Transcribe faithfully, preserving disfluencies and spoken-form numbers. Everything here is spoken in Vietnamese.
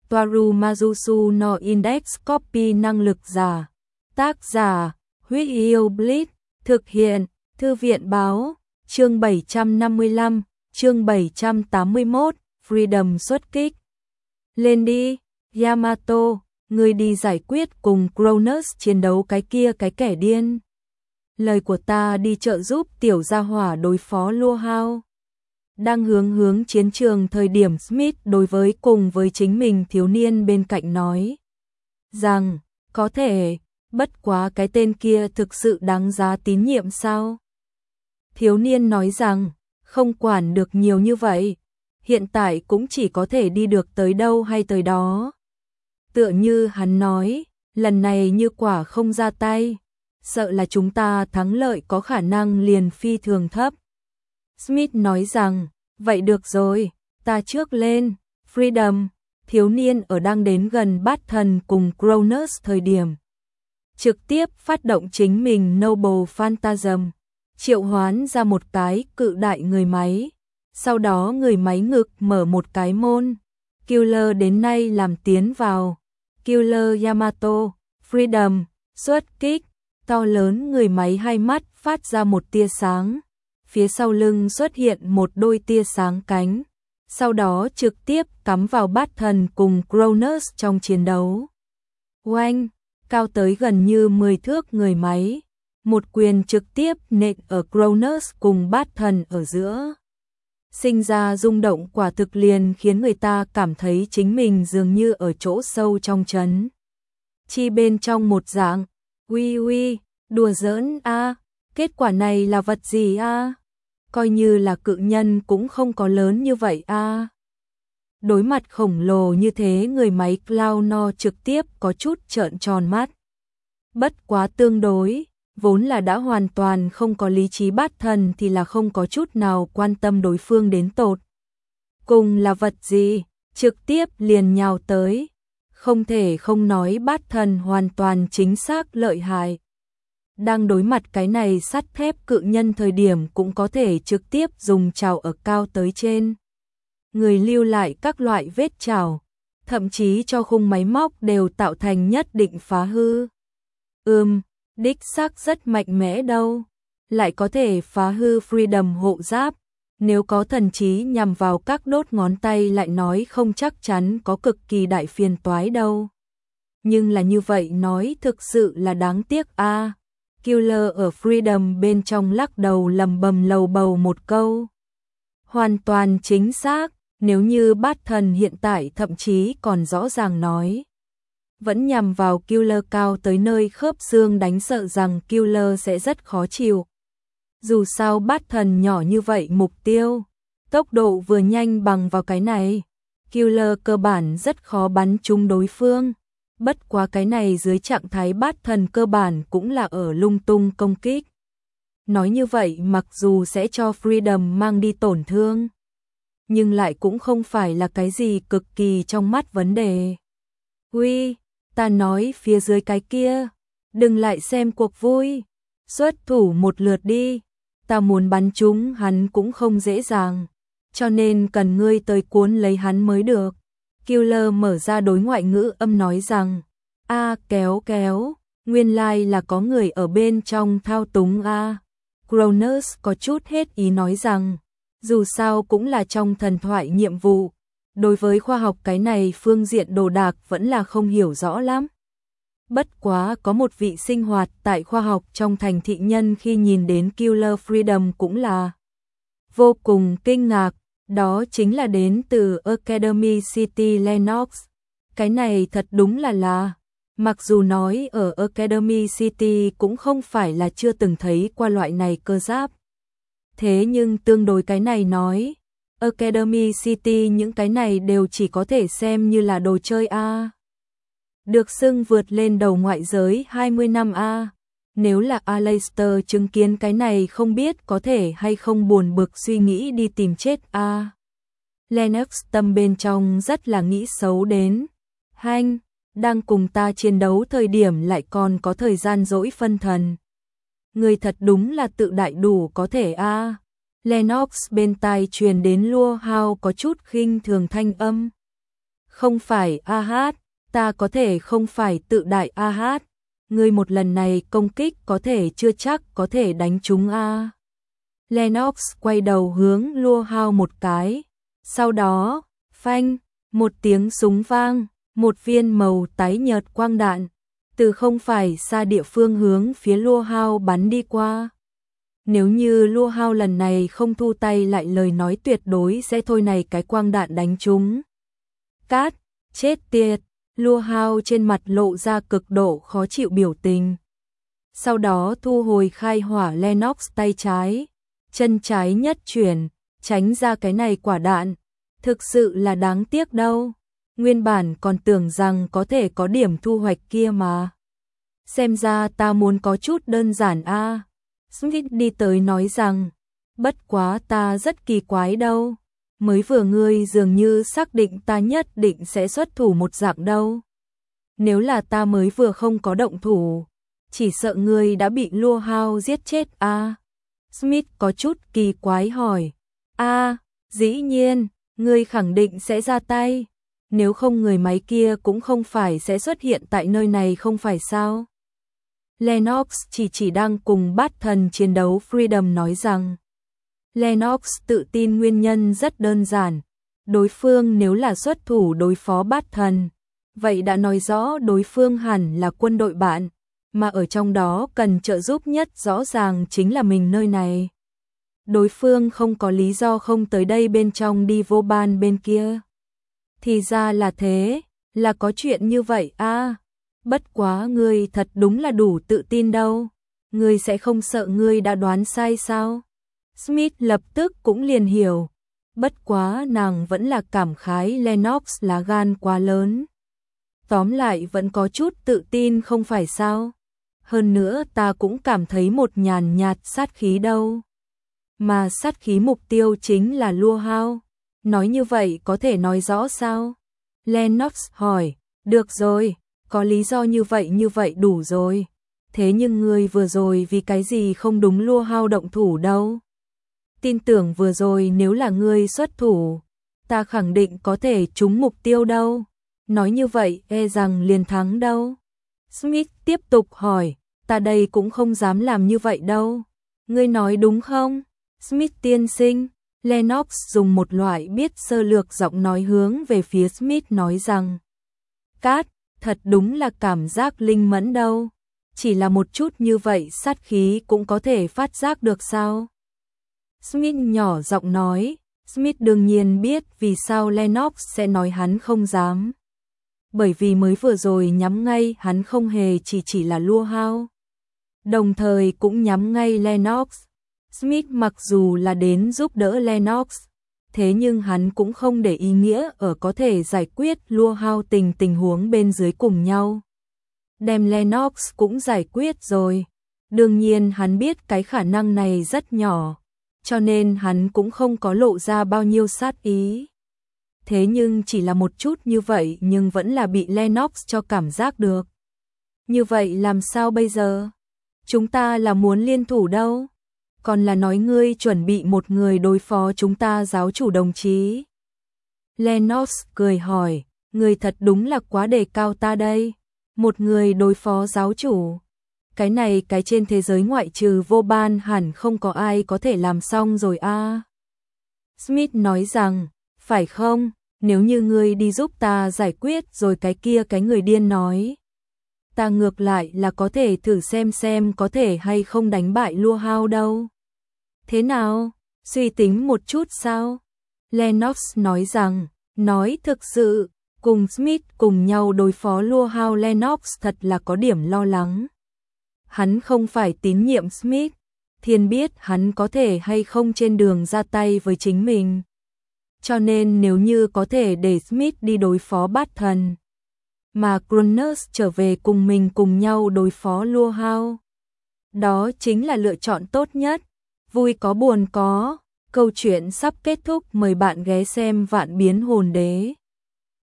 Toaru Majusu no Index Copy năng lực giả. Tác giả, Huyết Yêu Blitz, thực hiện, Thư viện báo, chương bảy trăm năm mươi lăm, chương bảy trăm tám mươi mốt, Freedom xuất kích. Lên đi, Yamato, ngươi đi giải quyết cùng Cronus chiến đấu cái kia cái kẻ điên. Lời của ta đi trợ giúp tiểu gia hỏa đối phó Lua Hao. Đang hướng hướng chiến trường thời điểm Smith đối với cùng với chính mình thiếu niên bên cạnh nói rằng, có thể, bất quá cái tên kia thực sự đáng giá tín nhiệm sao? Thiếu niên nói rằng, không quản được nhiều như vậy, hiện tại cũng chỉ có thể đi được tới đâu hay tới đó. Tựa như hắn nói, lần này như quả không ra tay, sợ là chúng ta thắng lợi có khả năng liền phi thường thấp. Smith nói rằng, vậy được rồi, ta trước lên, Freedom, thiếu niên ở đang đến gần bát thần cùng Cronus thời điểm. Trực tiếp phát động chính mình Noble Phantasm, triệu hoán ra một cái cự đại người máy, sau đó người máy ngực mở một cái môn, Killer đến nay làm tiến vào, Killer Yamato, Freedom, xuất kích, to lớn người máy hai mắt phát ra một tia sáng, phía sau lưng xuất hiện một đôi tia sáng cánh, sau đó trực tiếp cắm vào bát thần cùng Cronus trong chiến đấu. Oanh, cao tới gần như mười thước người máy, một quyền trực tiếp nện ở Cronus cùng bát thần ở giữa. Sinh ra rung động quả thực liền khiến người ta cảm thấy chính mình dường như ở chỗ sâu trong trấn. Chi bên trong một dạng, uy uy, đùa giỡn a, kết quả này là vật gì a? Coi như là cự nhân cũng không có lớn như vậy a. Đối mặt khổng lồ như thế người máy Cloud No trực tiếp có chút trợn tròn mắt. Bất quá tương đối, vốn là đã hoàn toàn không có lý trí bát thần thì là không có chút nào quan tâm đối phương đến tột. Cùng là vật gì, trực tiếp liền nhào tới. Không thể không nói bát thần hoàn toàn chính xác lợi hại. Đang đối mặt cái này sắt thép cự nhân thời điểm cũng có thể trực tiếp dùng trảo ở cao tới trên. Người lưu lại các loại vết trảo, thậm chí cho khung máy móc đều tạo thành nhất định phá hư. Ừm, đích xác rất mạnh mẽ đâu, lại có thể phá hư Freedom hộ giáp, nếu có thần trí nhằm vào các đốt ngón tay lại nói không chắc chắn có cực kỳ đại phiền toái đâu. Nhưng là như vậy nói thực sự là đáng tiếc a. À. Killer ở Freedom bên trong lắc đầu lầm bầm lầu bầu một câu. Hoàn toàn chính xác, nếu như bát thần hiện tại thậm chí còn rõ ràng nói. Vẫn nhằm vào Killer cao tới nơi khớp xương đánh sợ rằng Killer sẽ rất khó chịu. Dù sao bát thần nhỏ như vậy mục tiêu, tốc độ vừa nhanh bằng vào cái này, Killer cơ bản rất khó bắn trúng đối phương. Bất quá cái này dưới trạng thái bát thần cơ bản cũng là ở lung tung công kích. Nói như vậy mặc dù sẽ cho Freedom mang đi tổn thương, nhưng lại cũng không phải là cái gì cực kỳ trong mắt vấn đề. Uy, ta nói phía dưới cái kia, đừng lại xem cuộc vui, xuất thủ một lượt đi, ta muốn bắn chúng hắn cũng không dễ dàng, cho nên cần ngươi tới cuốn lấy hắn mới được. Killer mở ra đối ngoại ngữ âm nói rằng, a kéo kéo, nguyên lai like là có người ở bên trong thao túng a. À. Cronus có chút hết ý nói rằng, dù sao cũng là trong thần thoại nhiệm vụ, đối với khoa học cái này phương diện đồ đạc vẫn là không hiểu rõ lắm. Bất quá có một vị sinh hoạt tại khoa học trong thành thị nhân khi nhìn đến Killer Freedom cũng là vô cùng kinh ngạc. Đó chính là đến từ Academy City Lennox. Cái này thật đúng là là, mặc dù nói ở Academy City cũng không phải là chưa từng thấy qua loại này cơ giáp. Thế nhưng tương đối cái này nói, Academy City những cái này đều chỉ có thể xem như là đồ chơi a. Được xưng vượt lên đầu ngoại giới hai mươi năm a. Nếu là Aleister chứng kiến cái này không biết có thể hay không buồn bực suy nghĩ đi tìm chết a. À. Lennox tâm bên trong rất là nghĩ xấu đến. Hanh, đang cùng ta chiến đấu thời điểm lại còn có thời gian dỗi phân thần. Người thật đúng là tự đại đủ có thể a. À. Lennox bên tai truyền đến Lua Hao có chút khinh thường thanh âm. Không phải a hát, ta có thể không phải tự đại a hát. Ngươi một lần này công kích có thể chưa chắc có thể đánh trúng a. Lennox quay đầu hướng Lua Hao một cái. Sau đó, phanh, một tiếng súng vang, một viên màu tái nhợt quang đạn từ không phải xa địa phương hướng phía Lua Hao bắn đi qua. Nếu như Lua Hao lần này không thu tay lại lời nói tuyệt đối sẽ thôi này cái quang đạn đánh trúng. Cát, chết tiệt, Lua Hao trên mặt lộ ra cực độ khó chịu biểu tình. Sau đó thu hồi khai hỏa Lennox tay trái, chân trái nhất chuyển, tránh ra cái này quả đạn. Thực sự là đáng tiếc đâu. Nguyên bản còn tưởng rằng có thể có điểm thu hoạch kia mà. Xem ra ta muốn có chút đơn giản a. À. Smith đi tới nói rằng, bất quá ta rất kỳ quái đâu. Mới vừa ngươi dường như xác định ta nhất định sẽ xuất thủ một dạng đâu. Nếu là ta mới vừa không có động thủ, chỉ sợ ngươi đã bị Lua Hao giết chết a. À. Smith có chút kỳ quái hỏi, a, à, dĩ nhiên, ngươi khẳng định sẽ ra tay. Nếu không người máy kia cũng không phải sẽ xuất hiện tại nơi này không phải sao? Lennox chỉ chỉ đang cùng bát thần chiến đấu Freedom nói rằng. Lennox tự tin nguyên nhân rất đơn giản. Đối phương nếu là xuất thủ đối phó bát thần, vậy đã nói rõ đối phương hẳn là quân đội bạn, mà ở trong đó cần trợ giúp nhất rõ ràng chính là mình nơi này. Đối phương không có lý do không tới đây bên trong đi vô ban bên kia. Thì ra là thế, là có chuyện như vậy a. À, bất quá ngươi thật đúng là đủ tự tin đâu. Ngươi sẽ không sợ ngươi đã đoán sai sao? Smith lập tức cũng liền hiểu. Bất quá nàng vẫn là cảm khái Lennox lá gan quá lớn. Tóm lại vẫn có chút tự tin không phải sao? Hơn nữa ta cũng cảm thấy một nhàn nhạt sát khí đâu. Mà sát khí mục tiêu chính là Lua Hao. Nói như vậy có thể nói rõ sao? Lennox hỏi, được rồi, có lý do như vậy như vậy đủ rồi. Thế nhưng ngươi vừa rồi vì cái gì không đúng Lua Hao động thủ đâu? Tin tưởng vừa rồi nếu là ngươi xuất thủ, ta khẳng định có thể trúng mục tiêu đâu. Nói như vậy e rằng liền thắng đâu. Smith tiếp tục hỏi, ta đây cũng không dám làm như vậy đâu. Ngươi nói đúng không? Smith tiên sinh. Lennox dùng một loại biết sơ lược giọng nói hướng về phía Smith nói rằng, Cát, thật đúng là cảm giác linh mẫn đâu. Chỉ là một chút như vậy sát khí cũng có thể phát giác được sao? Smith nhỏ giọng nói. Smith đương nhiên biết vì sao Lennox sẽ nói hắn không dám. Bởi vì mới vừa rồi nhắm ngay hắn không hề chỉ chỉ là Lua Hao. Đồng thời cũng nhắm ngay Lennox. Smith mặc dù là đến giúp đỡ Lennox, thế nhưng hắn cũng không để ý nghĩa ở có thể giải quyết Lua Hao tình tình huống bên dưới cùng nhau. Đem Lennox cũng giải quyết rồi. Đương nhiên hắn biết cái khả năng này rất nhỏ, cho nên hắn cũng không có lộ ra bao nhiêu sát ý. Thế nhưng chỉ là một chút như vậy nhưng vẫn là bị Lennox cho cảm giác được. Như vậy làm sao bây giờ? Chúng ta là muốn liên thủ đâu? Còn là nói ngươi chuẩn bị một người đối phó chúng ta giáo chủ đồng chí? Lennox cười hỏi, ngươi thật đúng là quá đề cao ta đây. Một người đối phó giáo chủ. Cái này cái trên thế giới ngoại trừ vô ban hẳn không có ai có thể làm xong rồi a. À. Smith nói rằng, phải không, nếu như ngươi đi giúp ta giải quyết rồi cái kia cái người điên nói. Ta ngược lại là có thể thử xem xem có thể hay không đánh bại Lua Hao đâu. Thế nào, suy tính một chút sao? Lennox nói rằng, nói thực sự, cùng Smith cùng nhau đối phó Lua Hao Lennox thật là có điểm lo lắng. Hắn không phải tín nhiệm Smith, thiên biết hắn có thể hay không trên đường ra tay với chính mình. Cho nên nếu như có thể để Smith đi đối phó bát thần, mà Cronus trở về cùng mình cùng nhau đối phó Lua Hao, đó chính là lựa chọn tốt nhất. Vui có buồn có, câu chuyện sắp kết thúc, mời bạn ghé xem Vạn Biến Hồn Đế.